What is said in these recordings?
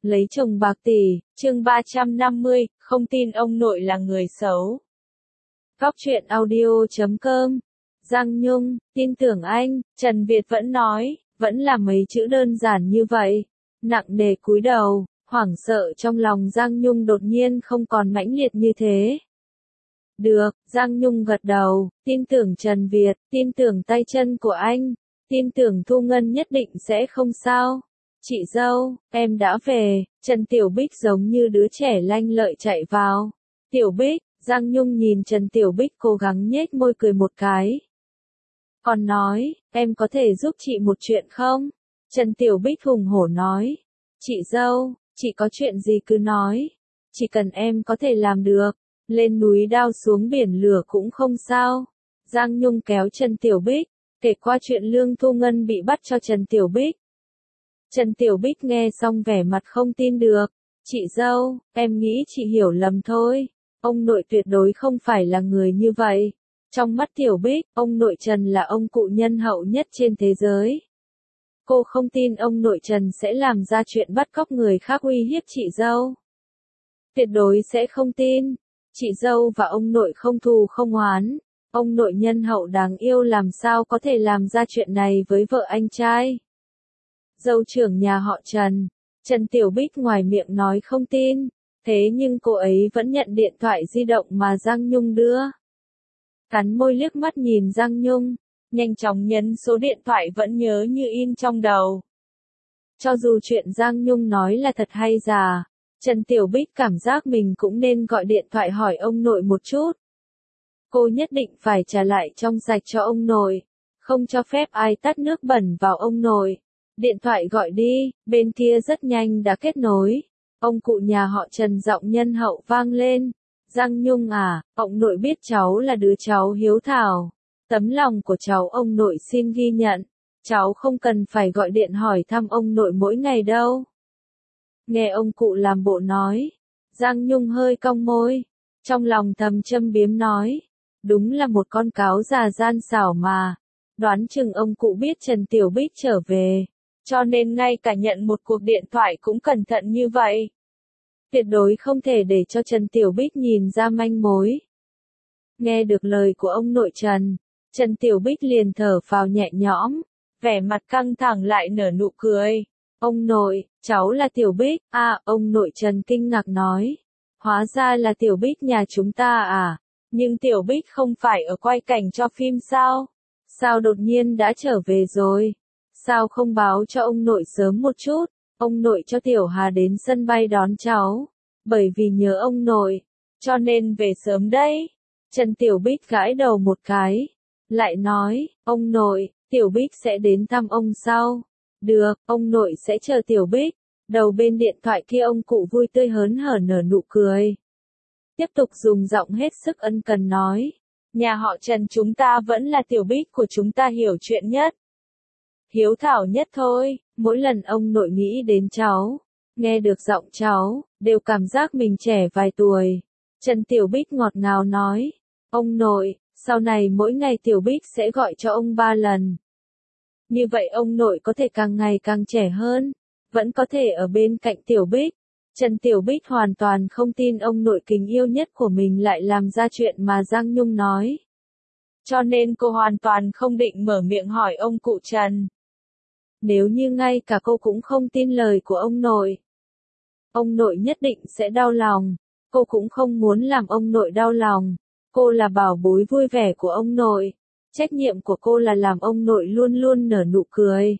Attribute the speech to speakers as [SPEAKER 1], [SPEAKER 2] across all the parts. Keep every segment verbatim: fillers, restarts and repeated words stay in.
[SPEAKER 1] Lấy chồng bạc tỷ, chương ba trăm năm mươi, không tin ông nội là người xấu. Góc truyện audio chấm com. Giang Nhung, tin tưởng anh, Trần Việt vẫn nói, vẫn là mấy chữ đơn giản như vậy. Nặng nề cúi đầu, hoảng sợ trong lòng Giang Nhung đột nhiên không còn mãnh liệt như thế. Được, Giang Nhung gật đầu, tin tưởng Trần Việt, tin tưởng tay chân của anh, tin tưởng Thu Ngân nhất định sẽ không sao. Chị dâu, em đã về, Trần Tiểu Bích giống như đứa trẻ lanh lợi chạy vào. Tiểu Bích, Giang Nhung nhìn Trần Tiểu Bích cố gắng nhếch môi cười một cái. Còn nói, em có thể giúp chị một chuyện không? Trần Tiểu Bích hùng hổ nói. Chị dâu, chị có chuyện gì cứ nói. Chỉ cần em có thể làm được, lên núi đao xuống biển lửa cũng không sao. Giang Nhung kéo Trần Tiểu Bích, kể qua chuyện Lương Thu Ngân bị bắt cho Trần Tiểu Bích. Trần Tiểu Bích nghe xong vẻ mặt không tin được. Chị dâu, em nghĩ chị hiểu lầm thôi. Ông nội tuyệt đối không phải là người như vậy. Trong mắt Tiểu Bích, ông nội Trần là ông cụ nhân hậu nhất trên thế giới. Cô không tin ông nội Trần sẽ làm ra chuyện bắt cóc người khác uy hiếp chị dâu. Tuyệt đối sẽ không tin. Chị dâu và ông nội không thù không oán. Ông nội nhân hậu đáng yêu làm sao có thể làm ra chuyện này với vợ anh trai. Dâu trưởng nhà họ Trần. Trần Tiểu Bích ngoài miệng nói không tin, thế nhưng cô ấy vẫn nhận điện thoại di động mà Giang Nhung đưa. Cắn môi liếc mắt nhìn Giang Nhung, nhanh chóng nhấn số điện thoại vẫn nhớ như in trong đầu. Cho dù chuyện Giang Nhung nói là thật hay giả, Trần Tiểu Bích cảm giác mình cũng nên gọi điện thoại hỏi ông nội một chút. Cô nhất định phải trả lại trong sạch cho ông nội, không cho phép ai tắt nước bẩn vào ông nội. Điện thoại gọi đi, bên kia rất nhanh đã kết nối. Ông cụ nhà họ Trần giọng nhân hậu vang lên. Giang Nhung à, ông nội biết cháu là đứa cháu hiếu thảo. Tấm lòng của cháu ông nội xin ghi nhận. Cháu không cần phải gọi điện hỏi thăm ông nội mỗi ngày đâu. Nghe ông cụ làm bộ nói. Giang Nhung hơi cong môi. Trong lòng thầm châm biếm nói. Đúng là một con cáo già gian xảo mà. Đoán chừng ông cụ biết Trần Tiểu Bích trở về. Cho nên ngay cả nhận một cuộc điện thoại cũng cẩn thận như vậy. Tuyệt đối không thể để cho Trần Tiểu Bích nhìn ra manh mối. Nghe được lời của ông nội Trần, Trần Tiểu Bích liền thở phào nhẹ nhõm, vẻ mặt căng thẳng lại nở nụ cười. Ông nội, cháu là Tiểu Bích, à, ông nội Trần kinh ngạc nói. Hóa ra là Tiểu Bích nhà chúng ta à, nhưng Tiểu Bích không phải ở quay cảnh cho phim sao? Sao đột nhiên đã trở về rồi? Sao không báo cho ông nội sớm một chút, ông nội cho Tiểu Hà đến sân bay đón cháu, bởi vì nhớ ông nội, cho nên về sớm đấy. Trần Tiểu Bích gãi đầu một cái, lại nói, ông nội, Tiểu Bích sẽ đến thăm ông sau. Được, ông nội sẽ chờ Tiểu Bích. Đầu bên điện thoại kia ông cụ vui tươi hớn hở nở nụ cười. Tiếp tục dùng giọng hết sức ân cần nói, nhà họ Trần chúng ta vẫn là Tiểu Bích của chúng ta hiểu chuyện nhất. Hiếu thảo nhất thôi, mỗi lần ông nội nghĩ đến cháu, nghe được giọng cháu, đều cảm giác mình trẻ vài tuổi. Trần Tiểu Bích ngọt ngào nói, ông nội, sau này mỗi ngày Tiểu Bích sẽ gọi cho ông ba lần. Như vậy ông nội có thể càng ngày càng trẻ hơn, vẫn có thể ở bên cạnh Tiểu Bích. Trần Tiểu Bích hoàn toàn không tin ông nội kính yêu nhất của mình lại làm ra chuyện mà Giang Nhung nói. Cho nên cô hoàn toàn không định mở miệng hỏi ông cụ Trần. Nếu như ngay cả cô cũng không tin lời của ông nội, ông nội nhất định sẽ đau lòng. Cô cũng không muốn làm ông nội đau lòng. Cô là bảo bối vui vẻ của ông nội. Trách nhiệm của cô là làm ông nội luôn luôn nở nụ cười.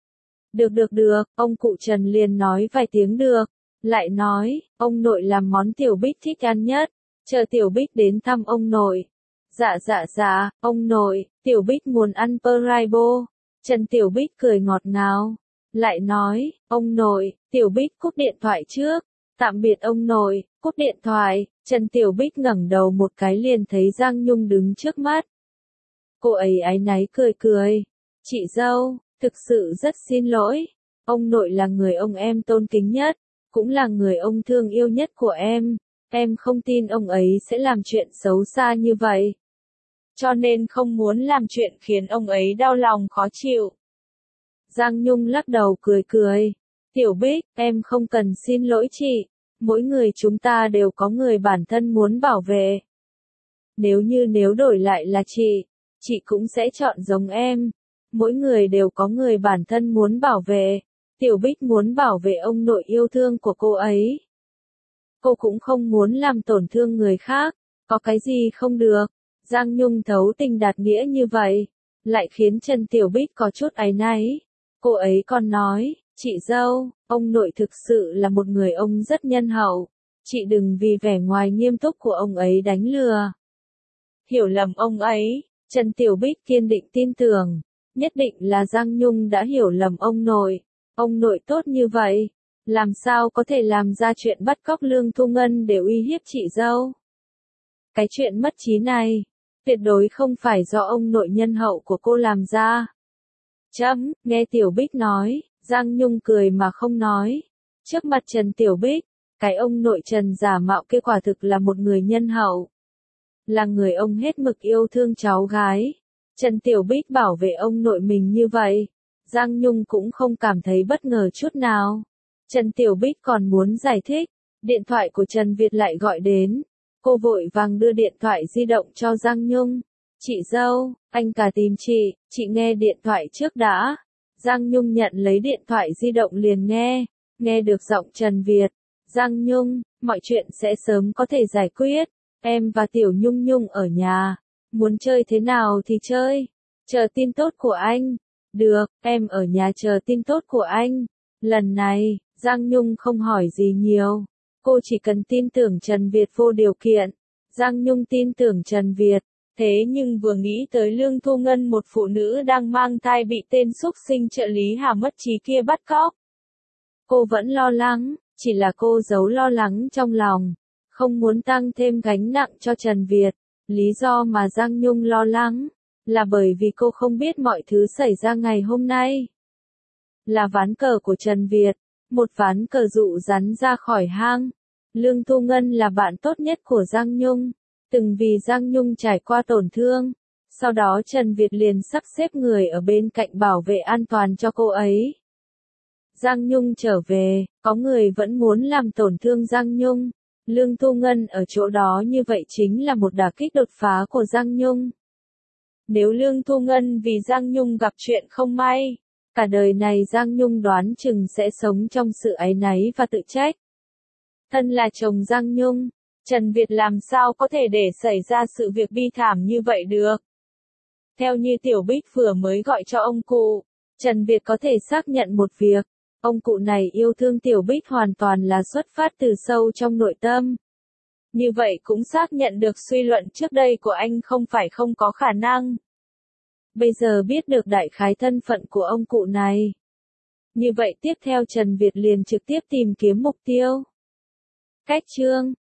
[SPEAKER 1] Được được được, ông cụ Trần liền nói vài tiếng được. Lại nói, ông nội làm món Tiểu Bích thích ăn nhất. Chờ Tiểu Bích đến thăm ông nội. Dạ dạ dạ, ông nội, Tiểu Bích muốn ăn Praibo. Trần Tiểu Bích cười ngọt ngào, lại nói, ông nội, Tiểu Bích cúp điện thoại trước, tạm biệt ông nội, cúp điện thoại. Trần Tiểu Bích ngẩng đầu một cái liền thấy Giang Nhung đứng trước mắt. Cô ấy áy náy cười cười, chị dâu, thực sự rất xin lỗi, ông nội là người ông em tôn kính nhất, cũng là người ông thương yêu nhất của em, em không tin ông ấy sẽ làm chuyện xấu xa như vậy. Cho nên không muốn làm chuyện khiến ông ấy đau lòng khó chịu. Giang Nhung lắc đầu cười cười. Tiểu Bích, em không cần xin lỗi chị. Mỗi người chúng ta đều có người bản thân muốn bảo vệ. Nếu như nếu đổi lại là chị, chị cũng sẽ chọn giống em. Mỗi người đều có người bản thân muốn bảo vệ. Tiểu Bích muốn bảo vệ ông nội yêu thương của cô ấy. Cô cũng không muốn làm tổn thương người khác. Có cái gì không được. Giang Nhung thấu tình đạt nghĩa như vậy, lại khiến Trần Tiểu Bích có chút áy náy. Cô ấy còn nói, chị dâu, ông nội thực sự là một người ông rất nhân hậu. Chị đừng vì vẻ ngoài nghiêm túc của ông ấy đánh lừa. Hiểu lầm ông ấy. Trần Tiểu Bích kiên định tin tưởng, nhất định là Giang Nhung đã hiểu lầm ông nội. Ông nội tốt như vậy, làm sao có thể làm ra chuyện bắt cóc Lương Thu Ngân để uy hiếp chị dâu. Cái chuyện mất trí này, tuyệt đối không phải do ông nội nhân hậu của cô làm ra. Chấm, nghe Tiểu Bích nói, Giang Nhung cười mà không nói. Trước mặt Trần Tiểu Bích, cái ông nội Trần giả mạo kia quả thực là một người nhân hậu. Là người ông hết mực yêu thương cháu gái. Trần Tiểu Bích bảo vệ ông nội mình như vậy, Giang Nhung cũng không cảm thấy bất ngờ chút nào. Trần Tiểu Bích còn muốn giải thích, điện thoại của Trần Việt lại gọi đến. Cô vội vàng đưa điện thoại di động cho Giang Nhung. Chị dâu, anh cả tìm chị, chị nghe điện thoại trước đã. Giang Nhung nhận lấy điện thoại di động liền nghe, nghe được giọng Trần Việt. Giang Nhung, mọi chuyện sẽ sớm có thể giải quyết. Em và Tiểu Nhung Nhung ở nhà, muốn chơi thế nào thì chơi. Chờ tin tốt của anh. Được, em ở nhà chờ tin tốt của anh. Lần này, Giang Nhung không hỏi gì nhiều. Cô chỉ cần tin tưởng Trần Việt vô điều kiện. Giang Nhung tin tưởng Trần Việt. Thế nhưng vừa nghĩ tới Lương Thu Ngân, một phụ nữ đang mang thai bị tên xúc sinh trợ lý Hà mất trí kia bắt cóc, cô vẫn lo lắng, chỉ là cô giấu lo lắng trong lòng, không muốn tăng thêm gánh nặng cho Trần Việt. Lý do mà Giang Nhung lo lắng là bởi vì cô không biết mọi thứ xảy ra ngày hôm nay. Là ván cờ của Trần Việt, một ván cờ dụ rắn ra khỏi hang. Lương Thu Ngân là bạn tốt nhất của Giang Nhung, từng vì Giang Nhung trải qua tổn thương. Sau đó Trần Việt liền sắp xếp người ở bên cạnh bảo vệ an toàn cho cô ấy. Giang Nhung trở về, có người vẫn muốn làm tổn thương Giang Nhung. Lương Thu Ngân ở chỗ đó như vậy chính là một đả kích đột phá của Giang Nhung. Nếu Lương Thu Ngân vì Giang Nhung gặp chuyện không may, cả đời này Giang Nhung đoán chừng sẽ sống trong sự áy náy và tự trách. Thân là chồng Giang Nhung, Trần Việt làm sao có thể để xảy ra sự việc bi thảm như vậy được. Theo như Tiểu Bích vừa mới gọi cho ông cụ, Trần Việt có thể xác nhận một việc. Ông cụ này yêu thương Tiểu Bích hoàn toàn là xuất phát từ sâu trong nội tâm. Như vậy cũng xác nhận được suy luận trước đây của anh không phải không có khả năng. Bây giờ biết được đại khái thân phận của ông cụ này. Như vậy tiếp theo Trần Việt liền trực tiếp tìm kiếm mục tiêu. Cách chương